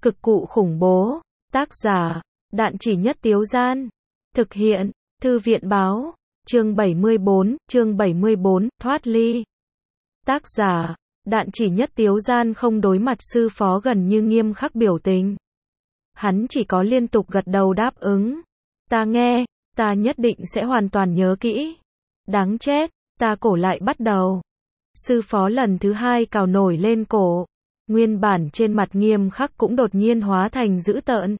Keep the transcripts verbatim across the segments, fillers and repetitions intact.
Cực cụ khủng bố. Tác giả, Đạn Chỉ Nhất Tiếu Gian. Thực hiện, Thư viện báo. Chương bảy mươi bốn, chương bảy mươi bốn, thoát ly. Tác giả, Đạn Chỉ Nhất Tiếu Gian không đối mặt sư phó gần như nghiêm khắc biểu tình. Hắn chỉ có liên tục gật đầu đáp ứng. Ta nghe, ta nhất định sẽ hoàn toàn nhớ kỹ. Đáng chết, ta cổ lại bắt đầu. Sư phó lần thứ hai cào nổi lên cổ. Nguyên bản trên mặt nghiêm khắc cũng đột nhiên hóa thành dữ tợn.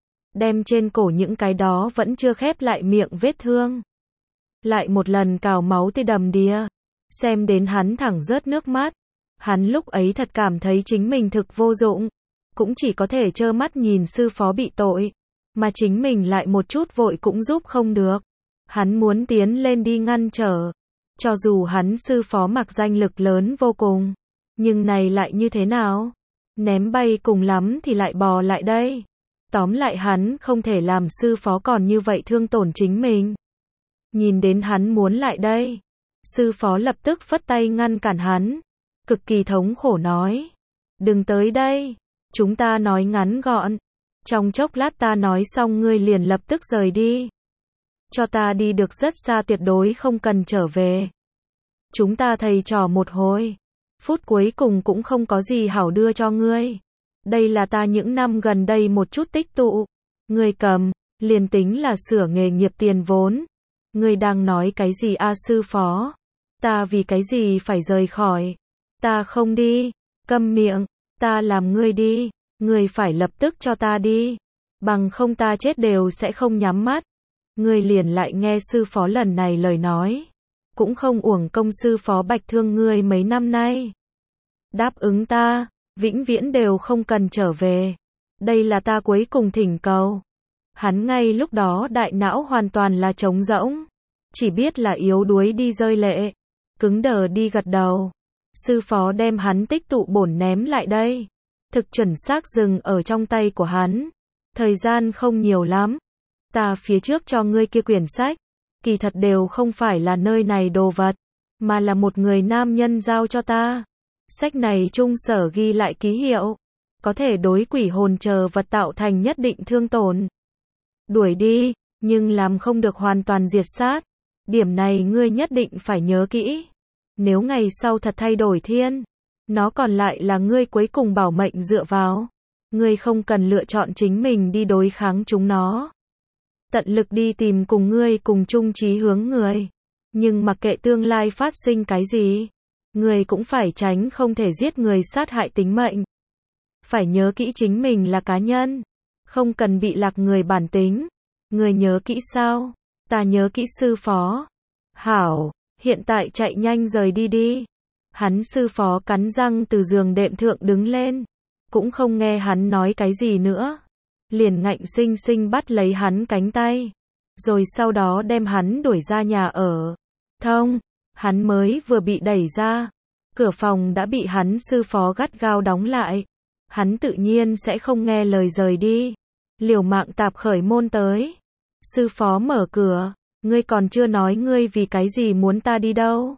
Đem trên cổ những cái đó vẫn chưa khép lại miệng vết thương. Lại một lần cào máu tươi đầm đìa. Xem đến hắn thẳng rớt nước mắt. Hắn lúc ấy thật cảm thấy chính mình thực vô dụng. Cũng chỉ có thể trơ mắt nhìn sư phó bị tội. Mà chính mình lại một chút vội cũng giúp không được. Hắn muốn tiến lên đi ngăn trở. Cho dù hắn sư phó mặc danh lực lớn vô cùng. Nhưng này lại như thế nào? Ném bay cùng lắm thì lại bò lại đây. Tóm lại hắn không thể làm sư phó còn như vậy thương tổn chính mình. Nhìn đến hắn muốn lại đây. Sư phó lập tức phất tay ngăn cản hắn. Cực kỳ thống khổ nói. Đừng tới đây. Chúng ta nói ngắn gọn. Trong chốc lát ta nói xong ngươi liền lập tức rời đi. Cho ta đi được rất xa, tuyệt đối không cần trở về. Chúng ta thầy trò một hồi. Phút cuối cùng cũng không có gì hảo đưa cho ngươi. Đây là ta những năm gần đây một chút tích tụ. Ngươi cầm, liền tính là sửa nghề nghiệp tiền vốn. Ngươi đang nói cái gì a sư phó? Ta vì cái gì phải rời khỏi? Ta không đi. Câm miệng, ta làm ngươi đi. Ngươi phải lập tức cho ta đi. Bằng không ta chết đều sẽ không nhắm mắt. Ngươi liền lại nghe sư phó lần này lời nói. Cũng không uổng công sư phó bạch thương ngươi mấy năm nay. Đáp ứng ta, vĩnh viễn đều không cần trở về. Đây là ta cuối cùng thỉnh cầu. Hắn ngay lúc đó đại não hoàn toàn là trống rỗng. Chỉ biết là yếu đuối đi rơi lệ. Cứng đờ đi gật đầu. Sư phó đem hắn tích tụ bổn ném lại đây. Thực chuẩn xác dừng ở trong tay của hắn. Thời gian không nhiều lắm. Ta phía trước cho ngươi kia quyển sách. Kỳ thật đều không phải là nơi này đồ vật. Mà là một người nam nhân giao cho ta. Sách này trung sở ghi lại ký hiệu. Có thể đối quỷ hồn chờ vật tạo thành nhất định thương tổn. Đuổi đi, nhưng làm không được hoàn toàn diệt sát. Điểm này ngươi nhất định phải nhớ kỹ. Nếu ngày sau thật thay đổi thiên. Nó còn lại là ngươi cuối cùng bảo mệnh dựa vào. Ngươi không cần lựa chọn chính mình đi đối kháng chúng nó. Tận lực đi tìm cùng ngươi cùng chung chí hướng người. Nhưng mặc kệ tương lai phát sinh cái gì. Người cũng phải tránh không thể giết người sát hại tính mệnh. Phải nhớ kỹ chính mình là cá nhân. Không cần bị lạc người bản tính. Người nhớ kỹ sao? Ta nhớ kỹ sư phó. Hảo, hiện tại chạy nhanh rời đi đi. Hắn sư phó cắn răng từ giường đệm thượng đứng lên. Cũng không nghe hắn nói cái gì nữa. Liền ngạnh sinh sinh bắt lấy hắn cánh tay. Rồi sau đó đem hắn đuổi ra nhà ở. Thông, hắn mới vừa bị đẩy ra. Cửa phòng đã bị hắn sư phó gắt gao đóng lại. Hắn tự nhiên sẽ không nghe lời rời đi. Liều mạng tạp khởi môn tới. Sư phó mở cửa. Ngươi còn chưa nói ngươi vì cái gì muốn ta đi đâu.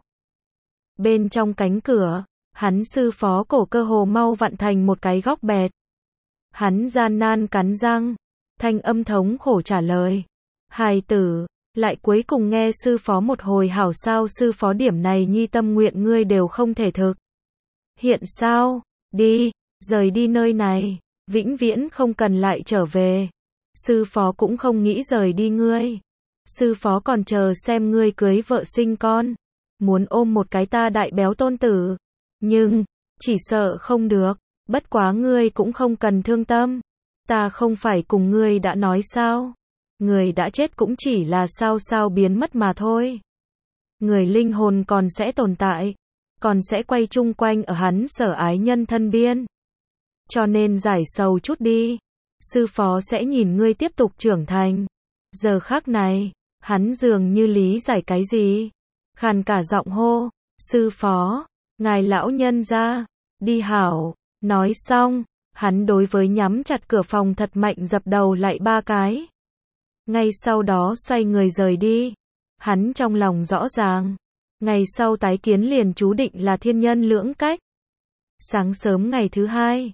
Bên trong cánh cửa, hắn sư phó cổ cơ hồ mau vặn thành một cái góc bẹt. Hắn gian nan cắn răng. Thanh âm thống khổ trả lời. Hài tử, lại cuối cùng nghe sư phó một hồi hảo sao sư phó điểm này nhi tâm nguyện ngươi đều không thể thực. Hiện sao? Đi, rời đi nơi này. Vĩnh viễn không cần lại trở về. Sư phó cũng không nghĩ rời đi ngươi. Sư phó còn chờ xem ngươi cưới vợ sinh con. Muốn ôm một cái ta đại béo tôn tử. Nhưng, chỉ sợ không được. Bất quá ngươi cũng không cần thương tâm. Ta không phải cùng ngươi đã nói sao? Người đã chết cũng chỉ là sao sao biến mất mà thôi. Người linh hồn còn sẽ tồn tại. Còn sẽ quay chung quanh ở hắn sở ái nhân thân biên. Cho nên giải sầu chút đi. Sư phó sẽ nhìn ngươi tiếp tục trưởng thành. Giờ khắc này, hắn dường như lý giải cái gì. Khàn cả giọng hô. Sư phó, ngài lão nhân ra. Đi hảo. Nói xong, hắn đối với nhắm chặt cửa phòng thật mạnh dập đầu lại ba cái. Ngay sau đó xoay người rời đi. Hắn trong lòng rõ ràng. Ngày sau tái kiến liền chú định là thiên nhân lưỡng cách. Sáng sớm ngày thứ hai,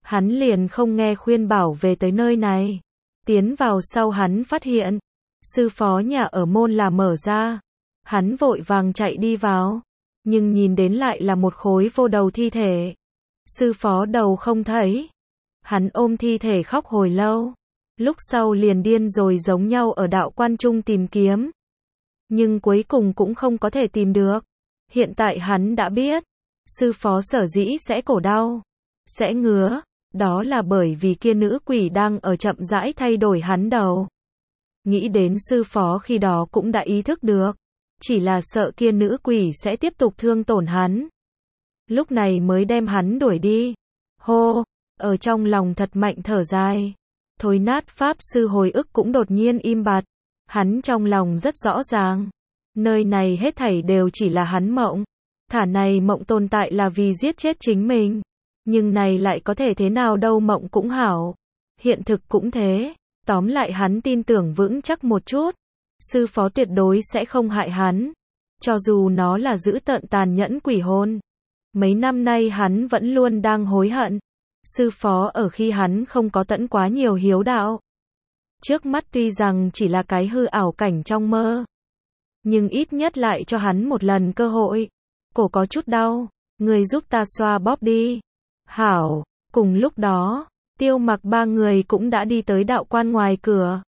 Hắn liền không nghe khuyên bảo về tới nơi này. Tiến vào sau hắn phát hiện, sư phó nhà ở môn là mở ra. Hắn vội vàng chạy đi vào, nhưng nhìn đến lại là một khối vô đầu thi thể. Sư phó đầu không thấy. Hắn ôm thi thể khóc hồi lâu. Lúc sau liền điên rồi giống nhau ở đạo quan trung tìm kiếm. Nhưng cuối cùng cũng không có thể tìm được. Hiện tại hắn đã biết, sư phó sở dĩ sẽ cổ đau, sẽ ngứa, đó là bởi vì kia nữ quỷ đang ở chậm rãi thay đổi hắn đầu. Nghĩ đến sư phó khi đó cũng đã ý thức được, chỉ là sợ kia nữ quỷ sẽ tiếp tục thương tổn hắn. Lúc này mới đem hắn đuổi đi. Hô, ở trong lòng thật mạnh thở dài. Thối nát pháp sư hồi ức cũng đột nhiên im bặt. Hắn trong lòng rất rõ ràng. Nơi này hết thảy đều chỉ là hắn mộng. Thả này mộng tồn tại là vì giết chết chính mình. Nhưng này lại có thể thế nào đâu, mộng cũng hảo. Hiện thực cũng thế. Tóm lại hắn tin tưởng vững chắc một chút. Sư phó tuyệt đối sẽ không hại hắn. Cho dù nó là dữ tợn tàn nhẫn quỷ hồn. Mấy năm nay hắn vẫn luôn đang hối hận. Sư phó ở khi hắn không có tận quá nhiều hiếu đạo. Trước mắt tuy rằng chỉ là cái hư ảo cảnh trong mơ. Nhưng ít nhất lại cho hắn một lần cơ hội. Cổ có chút đau. Người giúp ta xoa bóp đi. Hảo. Cùng lúc đó, Tiêu Mặc ba người cũng đã đi tới đạo quan ngoài cửa.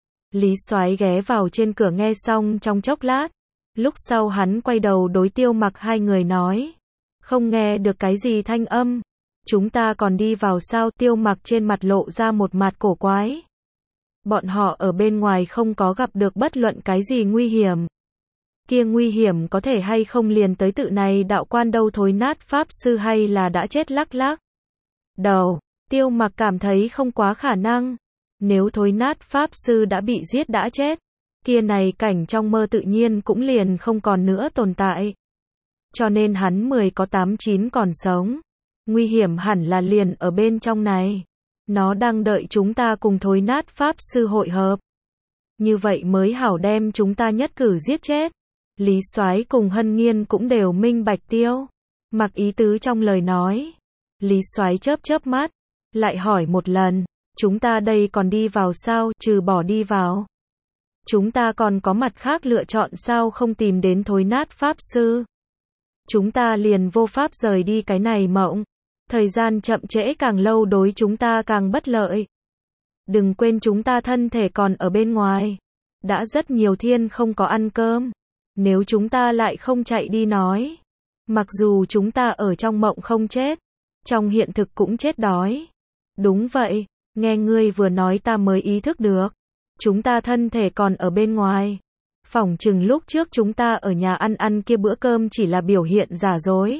Lý Soái ghé vào trên cửa nghe xong trong chốc lát. Lúc sau hắn quay đầu đối Tiêu Mặc hai người nói. Không nghe được cái gì thanh âm. Chúng ta còn đi vào sao? Tiêu Mặc trên mặt lộ ra một mặt cổ quái. Bọn họ ở bên ngoài không có gặp được bất luận cái gì nguy hiểm. Kia nguy hiểm có thể hay không liền tới tự này đạo quan đâu? Thối nát pháp sư hay là đã chết? Lắc lắc đầu, Tiêu Mặc cảm thấy không quá khả năng. Nếu thối nát pháp sư đã bị giết đã chết, kia này cảnh trong mơ tự nhiên cũng liền không còn nữa tồn tại. Cho nên hắn mười có tám chín còn sống. Nguy hiểm hẳn là liền ở bên trong này. Nó đang đợi chúng ta cùng thối nát pháp sư hội hợp. Như vậy mới hảo đem chúng ta nhất cử giết chết. Lý Soái cùng Hân Nghiên cũng đều minh bạch Tiêu Mặc ý tứ trong lời nói. Lý Soái chớp chớp mắt, lại hỏi một lần, chúng ta đây còn đi vào sao? Trừ bỏ đi vào, chúng ta còn có mặt khác lựa chọn sao? Không tìm đến thối nát pháp sư, chúng ta liền vô pháp rời đi cái này mộng. Thời gian chậm trễ càng lâu đối chúng ta càng bất lợi. Đừng quên chúng ta thân thể còn ở bên ngoài. Đã rất nhiều thiên không có ăn cơm. Nếu chúng ta lại không chạy đi nói. Mặc dù chúng ta ở trong mộng không chết. Trong hiện thực cũng chết đói. Đúng vậy, nghe ngươi vừa nói ta mới ý thức được. Chúng ta thân thể còn ở bên ngoài. Phỏng chừng lúc trước chúng ta ở nhà ăn ăn kia bữa cơm chỉ là biểu hiện giả dối.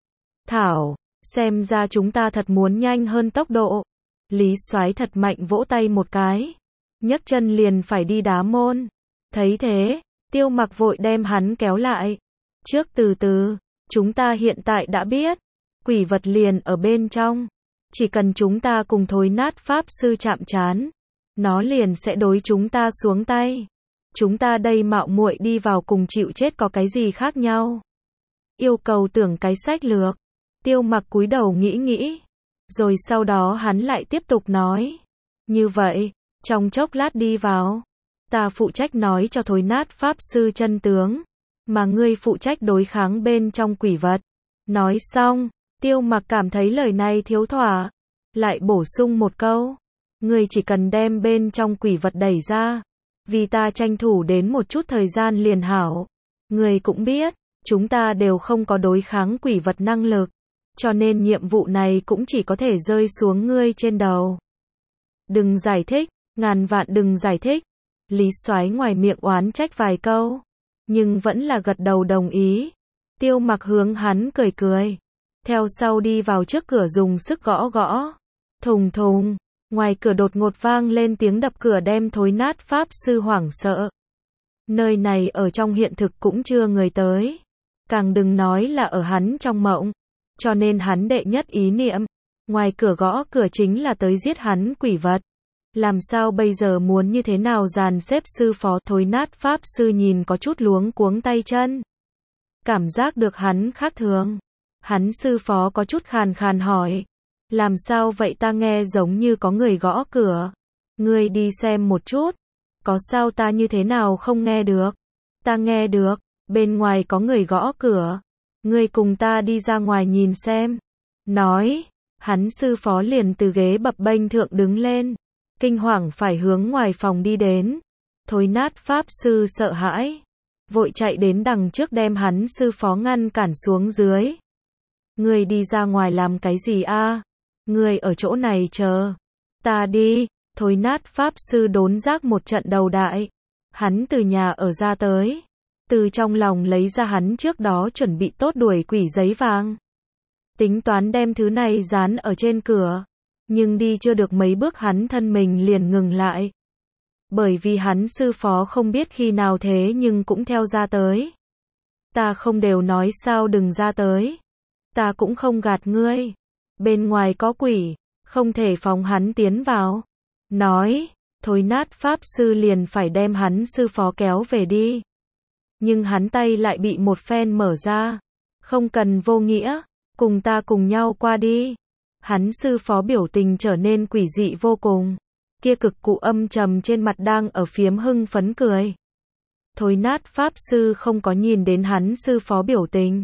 Thảo, xem ra chúng ta thật muốn nhanh hơn tốc độ. Lý Soái thật mạnh vỗ tay một cái. Nhấc chân liền phải đi đá môn. Thấy thế, Tiêu Mặc vội đem hắn kéo lại. Trước từ từ, chúng ta hiện tại đã biết. Quỷ vật liền ở bên trong. Chỉ cần chúng ta cùng thối nát pháp sư chạm trán. Nó liền sẽ đối chúng ta xuống tay. Chúng ta đây mạo muội đi vào cùng chịu chết có cái gì khác nhau. Yêu cầu tưởng cái sách lược. Tiêu Mặc cúi đầu nghĩ nghĩ. Rồi sau đó hắn lại tiếp tục nói. Như vậy, trong chốc lát đi vào. Ta phụ trách nói cho thối nát pháp sư chân tướng. Mà ngươi phụ trách đối kháng bên trong quỷ vật. Nói xong, Tiêu Mặc cảm thấy lời này thiếu thỏa. Lại bổ sung một câu. Ngươi chỉ cần đem bên trong quỷ vật đẩy ra. Vì ta tranh thủ đến một chút thời gian liền hảo. Ngươi cũng biết, chúng ta đều không có đối kháng quỷ vật năng lực. Cho nên nhiệm vụ này cũng chỉ có thể rơi xuống ngươi trên đầu. Đừng giải thích, ngàn vạn đừng giải thích. Lý Soái ngoài miệng oán trách vài câu, nhưng vẫn là gật đầu đồng ý. Tiêu Mặc hướng hắn cười cười. Theo sau đi vào trước cửa dùng sức gõ gõ. Thùng thùng, ngoài cửa đột ngột vang lên tiếng đập cửa đem thối nát pháp sư hoảng sợ. Nơi này ở trong hiện thực cũng chưa người tới. Càng đừng nói là ở hắn trong mộng. Cho nên hắn đệ nhất ý niệm, ngoài cửa gõ cửa chính là tới giết hắn quỷ vật. Làm sao bây giờ muốn như thế nào dàn xếp? Sư phó thối nát pháp sư nhìn có chút luống cuống tay chân. Cảm giác được hắn khác thường. Hắn sư phó có chút khàn khàn hỏi. Làm sao vậy, ta nghe giống như có người gõ cửa. Ngươi đi xem một chút. Có sao, ta như thế nào không nghe được? Ta nghe được, bên ngoài có người gõ cửa. Ngươi cùng ta đi ra ngoài nhìn xem. Nói, hắn sư phó liền từ ghế bập bênh thượng đứng lên. Kinh hoàng phải hướng ngoài phòng đi đến. Thối nát pháp sư sợ hãi. Vội chạy đến đằng trước đem hắn sư phó ngăn cản xuống dưới. Ngươi đi ra ngoài làm cái gì a? Ngươi ở chỗ này chờ. Ta đi. Thối nát pháp sư đốn giác một trận đầu đại. Hắn từ nhà ở ra tới. Từ trong lòng lấy ra hắn trước đó chuẩn bị tốt đuổi quỷ giấy vàng. Tính toán đem thứ này dán ở trên cửa. Nhưng đi chưa được mấy bước hắn thân mình liền ngừng lại. Bởi vì hắn sư phó không biết khi nào thế nhưng cũng theo ra tới. Ta không đều nói sao đừng ra tới. Ta cũng không gạt ngươi. Bên ngoài có quỷ, không thể phóng hắn tiến vào. Nói, thối nát pháp sư liền phải đem hắn sư phó kéo về đi. Nhưng hắn tay lại bị một phen mở ra. Không cần vô nghĩa, cùng ta cùng nhau qua đi. Hắn sư phó biểu tình trở nên quỷ dị vô cùng. Kia cực cụ âm trầm trên mặt đang ở phiếm hưng phấn cười. Thối nát pháp sư không có nhìn đến hắn sư phó biểu tình.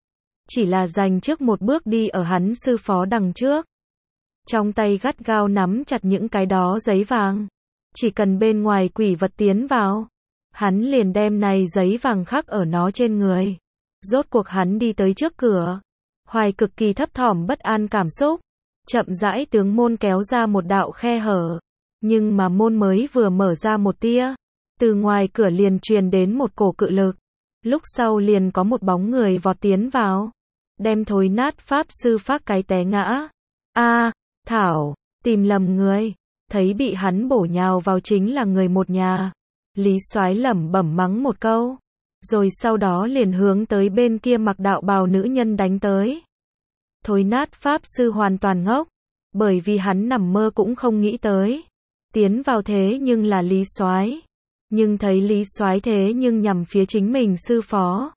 Chỉ là dành trước một bước đi ở hắn sư phó đằng trước. Trong tay gắt gao nắm chặt những cái đó giấy vàng. Chỉ cần bên ngoài quỷ vật tiến vào. Hắn liền đem này giấy vàng khắc ở nó trên người. Rốt cuộc hắn đi tới trước cửa. Hoài cực kỳ thấp thỏm bất an cảm xúc. Chậm rãi tướng môn kéo ra một đạo khe hở. Nhưng mà môn mới vừa mở ra một tia. Từ ngoài cửa liền truyền đến một cổ cự lực. Lúc sau liền có một bóng người vọt tiến vào. Đem thối nát pháp sư phát cái té ngã. A, Thảo, tìm lầm người. Thấy bị hắn bổ nhào vào chính là người một nhà. Lý Soái lẩm bẩm mắng một câu. Rồi sau đó liền hướng tới bên kia mặc đạo bào nữ nhân đánh tới. Thối nát pháp sư hoàn toàn ngốc. Bởi vì hắn nằm mơ cũng không nghĩ tới. Tiến vào thế nhưng là Lý Soái. Nhưng thấy Lý Soái thế nhưng nhằm phía chính mình sư phó.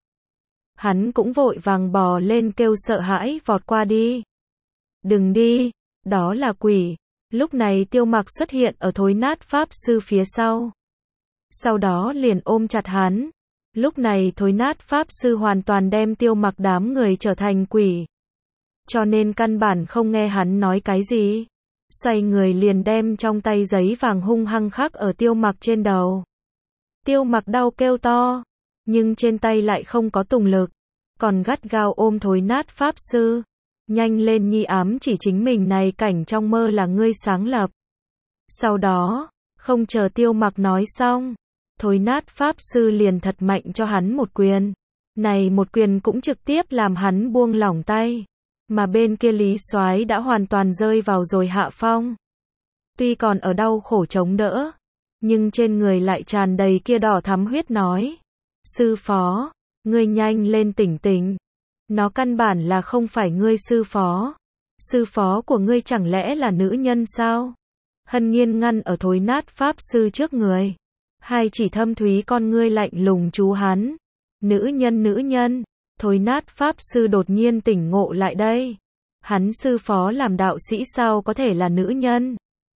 Hắn cũng vội vàng bò lên kêu sợ hãi vọt qua đi. Đừng đi, đó là quỷ. Lúc này Tiêu Mặc xuất hiện ở thối nát pháp sư phía sau. Sau đó liền ôm chặt hắn. Lúc này thối nát pháp sư hoàn toàn đem Tiêu Mặc đám người trở thành quỷ. Cho nên căn bản không nghe hắn nói cái gì. Xoay người liền đem trong tay giấy vàng hung hăng khắc ở Tiêu Mặc trên đầu. Tiêu Mặc đau kêu to. Nhưng trên tay lại không có tùng lực. Còn gắt gao ôm thối nát pháp sư. Nhanh lên nhi, ám chỉ chính mình này cảnh trong mơ là ngươi sáng lập. Sau đó, không chờ Tiêu Mặc nói xong. Thối nát pháp sư liền thật mạnh cho hắn một quyền. Này một quyền cũng trực tiếp làm hắn buông lỏng tay. Mà bên kia Lý Soái đã hoàn toàn rơi vào rồi hạ phong. Tuy còn ở đau khổ chống đỡ. Nhưng trên người lại tràn đầy kia đỏ thắm huyết nói. Sư phó, ngươi nhanh lên tỉnh tỉnh. Nó căn bản là không phải ngươi sư phó. Sư phó của ngươi chẳng lẽ là nữ nhân sao? Hân Nhiên ngăn ở thối nát pháp sư trước người. Hai chỉ thâm thúy con ngươi lạnh lùng chú hắn. Nữ nhân nữ nhân. Thối nát pháp sư đột nhiên tỉnh ngộ lại đây. Hắn sư phó làm đạo sĩ sao có thể là nữ nhân?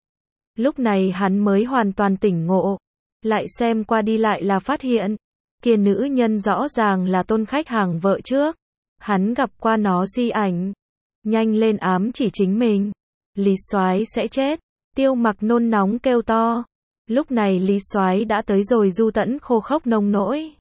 Lúc này hắn mới hoàn toàn tỉnh ngộ. Lại xem qua đi lại là phát hiện. Kia nữ nhân rõ ràng là tôn khách hàng vợ trước. Hắn gặp qua nó di ảnh. Nhanh lên ám chỉ chính mình. Lý Soái sẽ chết. Tiêu Mặc nôn nóng kêu to. Lúc này Lý Soái đã tới rồi du tẫn khô khốc nông nỗi.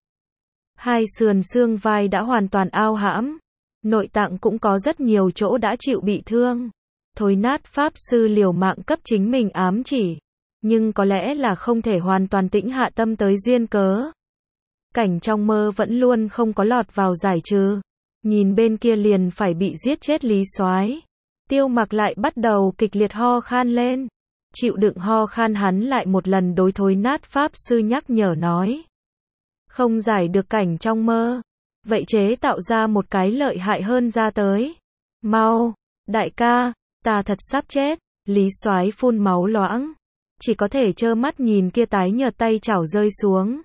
Hai sườn xương vai đã hoàn toàn ao hãm. Nội tạng cũng có rất nhiều chỗ đã chịu bị thương. Thối nát pháp sư liều mạng cấp chính mình ám chỉ. Nhưng có lẽ là không thể hoàn toàn tĩnh hạ tâm tới duyên cớ. Cảnh trong mơ vẫn luôn không có lọt vào giải trừ. Nhìn bên kia liền phải bị giết chết Lý Soái. Tiêu Mặc lại bắt đầu kịch liệt ho khan lên. Chịu đựng ho khan hắn lại một lần đối thối nát pháp sư nhắc nhở nói. Không giải được cảnh trong mơ. Vậy chế tạo ra một cái lợi hại hơn ra tới. Mau, đại ca, ta thật sắp chết. Lý Soái phun máu loãng. Chỉ có thể trơ mắt nhìn kia tái nhợt tay chảo rơi xuống.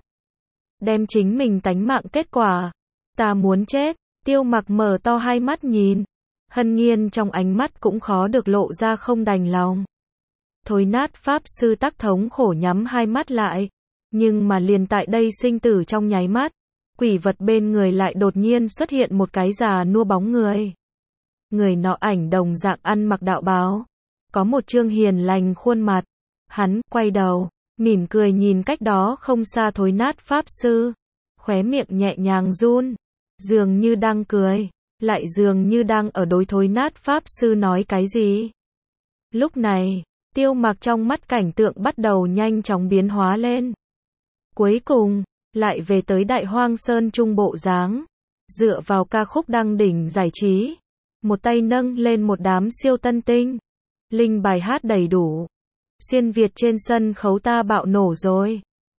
Đem chính mình tánh mạng kết quả. Ta muốn chết. Tiêu Mặc mở to hai mắt nhìn. Hân Nhiên trong ánh mắt cũng khó được lộ ra không đành lòng. Thối nát pháp sư Tắc thống khổ nhắm hai mắt lại. Nhưng mà liền tại đây sinh tử trong nháy mắt, quỷ vật bên người lại đột nhiên xuất hiện một cái già nua bóng người. Người nọ ảnh đồng dạng ăn mặc đạo bào, có một trương hiền lành khuôn mặt. Hắn quay đầu, mỉm cười nhìn cách đó không xa thối nát pháp sư, khóe miệng nhẹ nhàng run, dường như đang cười, lại dường như đang ở đối thối nát pháp sư nói cái gì. Lúc này, Tiêu Mặc trong mắt cảnh tượng bắt đầu nhanh chóng biến hóa lên. Cuối cùng, lại về tới Đại Hoang Sơn Trung bộ dáng, dựa vào ca khúc đăng đỉnh giải trí, một tay nâng lên một đám siêu tân tinh, linh bài hát đầy đủ. Xuyên Việt trên sân khấu ta bạo nổ rồi.